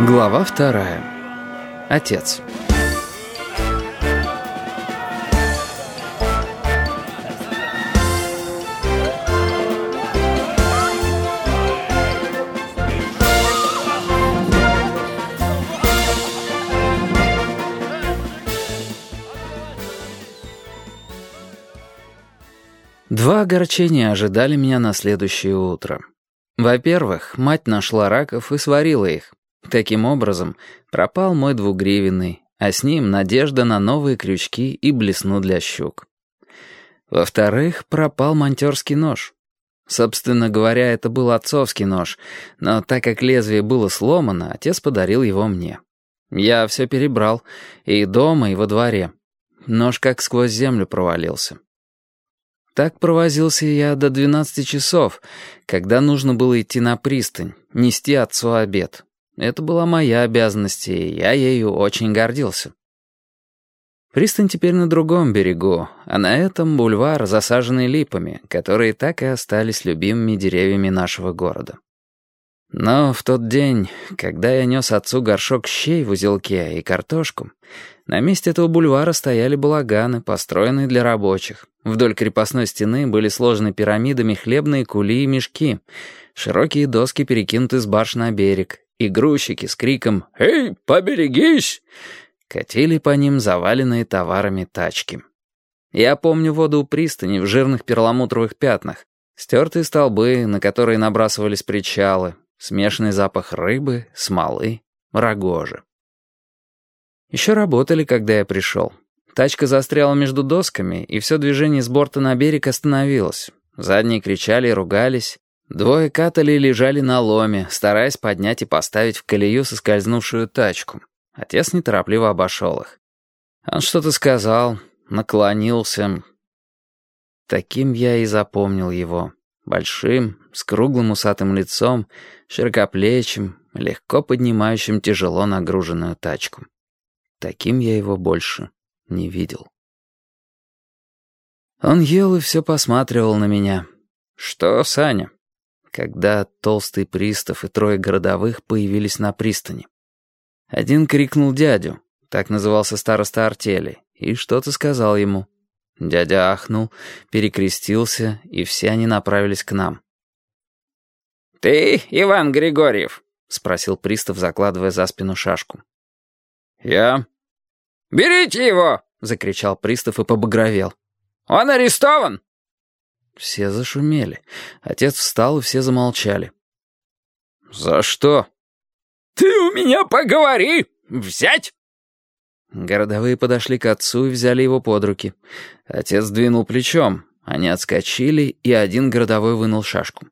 Глава 2. Отец. Два огорчения ожидали меня на следующее утро. Во-первых, мать нашла раков и сварила их. Таким образом, пропал мой двугривенный, а с ним надежда на новые крючки и блесну для щук. Во-вторых, пропал монтёрский нож. Собственно говоря, это был отцовский нож, но так как лезвие было сломано, отец подарил его мне. Я все перебрал, и дома, и во дворе. Нож как сквозь землю провалился. Так провозился я до 12 часов, когда нужно было идти на пристань, нести отцу обед. Это была моя обязанность, и я ею очень гордился. Пристань теперь на другом берегу, а на этом бульвар, засаженный липами, которые так и остались любимыми деревьями нашего города. Но в тот день, когда я нес отцу горшок щей в узелке и картошку, на месте этого бульвара стояли балаганы, построенные для рабочих. Вдоль крепостной стены были сложены пирамидами хлебные кули и мешки, широкие доски перекинуты с барж на берег, и грузчики с криком «Эй, поберегись!» катили по ним заваленные товарами тачки. Я помню воду у пристани в жирных перламутровых пятнах, стертые столбы, на которые набрасывались причалы, смешанный запах рыбы, смолы, рогожи. Еще работали, когда я пришел. Тачка застряла между досками, и все движение с борта на берег остановилось. Задние кричали и ругались. Двое катали и лежали на ломе, стараясь поднять и поставить в колею соскользнувшую тачку. Отец неторопливо обошел их. Он что-то сказал, наклонился. Таким я и запомнил его. Большим, с круглым усатым лицом, широкоплечим, легко поднимающим тяжело нагруженную тачку. Таким я его больше не видел. Он ел и все посматривал на меня. «Что, Саня?» Когда толстый пристав и трое городовых появились на пристани. Один крикнул дядю, так назывался староста артели, и что-то сказал ему. Дядя ахнул, перекрестился, и все они направились к нам. «Ты Иван Григорьев?» — спросил пристав, закладывая за спину шашку. «Я». «Берите его!» — закричал пристав и побагровел. «Он арестован!» Все зашумели. Отец встал, и все замолчали. «За что?» «Ты у меня поговори! Взять!» Городовые подошли к отцу и взяли его под руки. Отец двинул плечом. Они отскочили, и один городовой вынул шашку.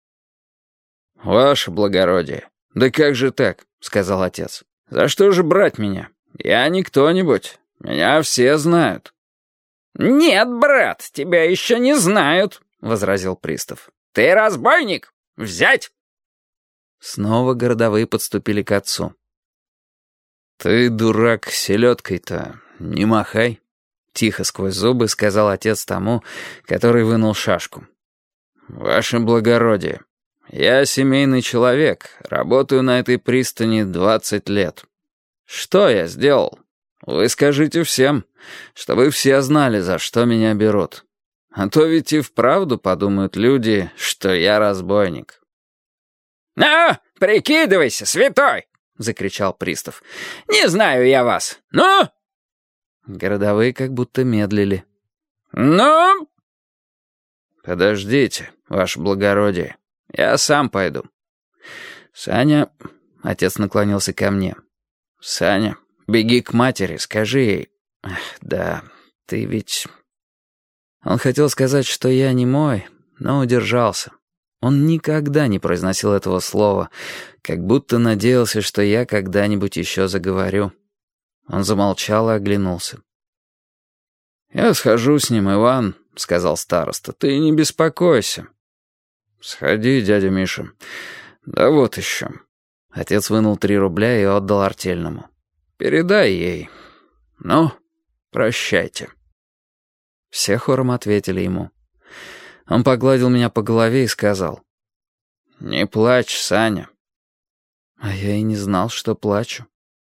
«Ваше благородие, да как же так?» — сказал отец. «За что же брать меня? Я не кто-нибудь. Меня все знают». «Нет, брат, тебя еще не знают», — возразил пристав. «Ты разбойник! Взять!» Снова городовые подступили к отцу. «Ты, дурак, селедкой-то не махай», — тихо сквозь зубы сказал отец тому, который вынул шашку. «Ваше благородие, я семейный человек, работаю на этой пристани 20 лет. Что я сделал? Вы скажите всем, чтобы все знали, за что меня берут. А то ведь и вправду подумают люди, что я разбойник». «Ну, прикидывайся, святой!» — закричал пристав. «Не знаю я вас. Ну?» Городовые как будто медлили. «Ну?» «Подождите, ваше благородие, я сам пойду. Саня...» — отец наклонился ко мне. «Саня, беги к матери, скажи ей...» «Ах, да, ты ведь...» Он хотел сказать, что я не мой, но удержался. Он никогда не произносил этого слова, как будто надеялся, что я когда-нибудь еще заговорю. Он замолчал и оглянулся. «Я схожу с ним, Иван», — сказал староста. «Ты не беспокойся». «Сходи, дядя Миша. Да вот еще». Отец вынул 3 рубля и отдал артельному. «Передай ей. Ну, прощайте». Все хором ответили ему. Он погладил меня по голове и сказал: «Не плачь, Саня». А я и не знал, что плачу.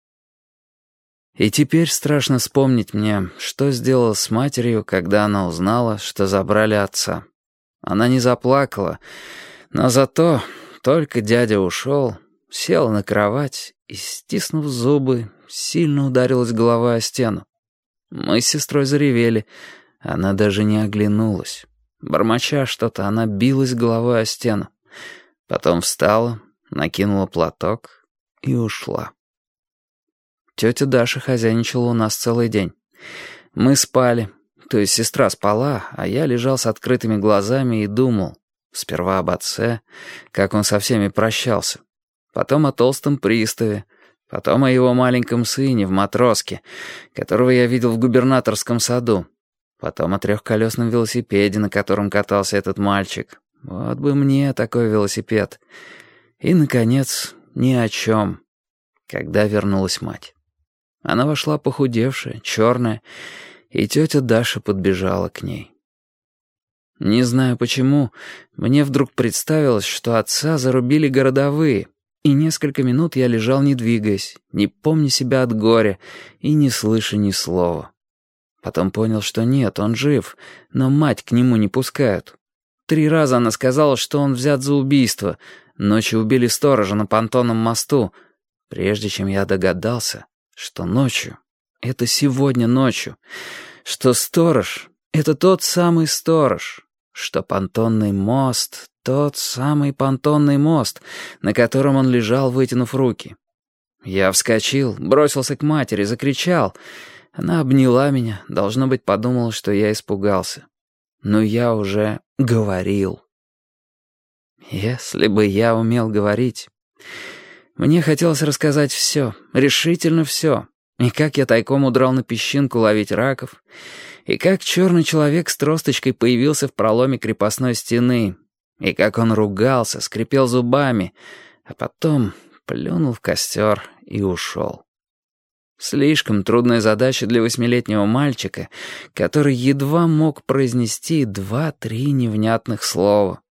И теперь страшно вспомнить мне, что сделала с матерью, когда она узнала, что забрали отца. Она не заплакала, но зато, только дядя ушел, села на кровать и, стиснув зубы, сильно ударилась головой о стену. Мы с сестрой заревели, она даже не оглянулась. Бормоча что-то, она билась головой о стену. Потом встала, накинула платок и ушла. Тетя Даша хозяйничала у нас целый день. Мы спали, то есть сестра спала, а я лежал с открытыми глазами и думал. Сперва об отце, как он со всеми прощался. Потом о толстом приставе. Потом о его маленьком сыне в матроске, которого я видел в губернаторском саду. Потом о трехколесном велосипеде, на котором катался этот мальчик. Вот бы мне такой велосипед. И, наконец, ни о чем. Когда вернулась мать. Она вошла похудевшая, черная, и тетя Даша подбежала к ней. Не знаю почему, мне вдруг представилось, что отца зарубили городовые, и несколько минут я лежал, не двигаясь, не помня себя от горя и не слыша ни слова. Потом понял, что нет, он жив, но мать к нему не пускают. 3 раза она сказала, что он взят за убийство. Ночью убили сторожа на понтонном мосту, прежде чем я догадался, что ночью, это сегодня ночью, что сторож — это тот самый сторож, что понтонный мост — тот самый понтонный мост, на котором он лежал, вытянув руки. Я вскочил, бросился к матери, закричал. Она обняла меня, должно быть, подумала, что я испугался. Но я уже говорил. Если бы я умел говорить... Мне хотелось рассказать все, решительно все. И как я тайком удрал на песчинку ловить раков, и как черный человек с тросточкой появился в проломе крепостной стены, и как он ругался, скрипел зубами, а потом плюнул в костер и ушел. Слишком трудная задача для 8-летнего мальчика, который едва мог произнести 2-3 невнятных слова.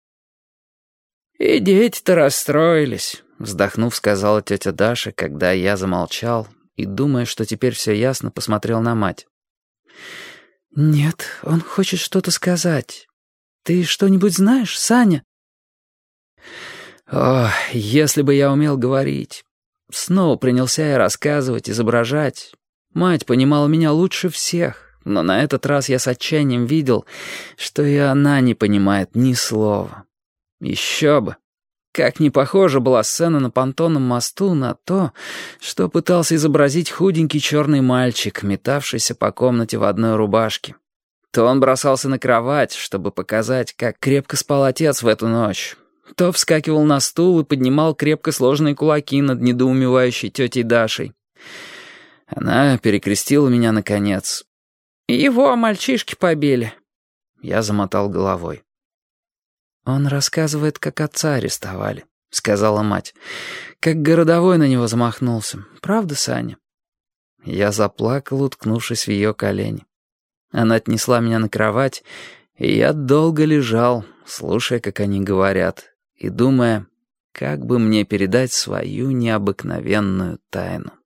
«И дети-то расстроились», — вздохнув, сказала тетя Даша, когда я замолчал и, думая, что теперь все ясно, посмотрел на мать. «Нет, он хочет что-то сказать. Ты что-нибудь знаешь, Саня?» О, если бы я умел говорить. Снова принялся я рассказывать, изображать. Мать понимала меня лучше всех, но на этот раз я с отчаянием видел, что и она не понимает ни слова. Еще бы. Как не похожа была сцена на понтонном мосту на то, что пытался изобразить худенький черный мальчик, метавшийся по комнате в одной рубашке. То он бросался на кровать, чтобы показать, как крепко спал отец в эту ночь, то вскакивал на стул и поднимал крепко сложенные кулаки над недоумевающей тетей Дашей. Она перекрестила меня наконец. «Его мальчишки побили». Я замотал головой. «Он рассказывает, как отца арестовали», — сказала мать. «Как городовой на него замахнулся. Правда, Саня?» Я заплакал, уткнувшись в ее колени. Она отнесла меня на кровать, и я долго лежал, слушая, как они говорят, и думая, как бы мне передать свою необыкновенную тайну.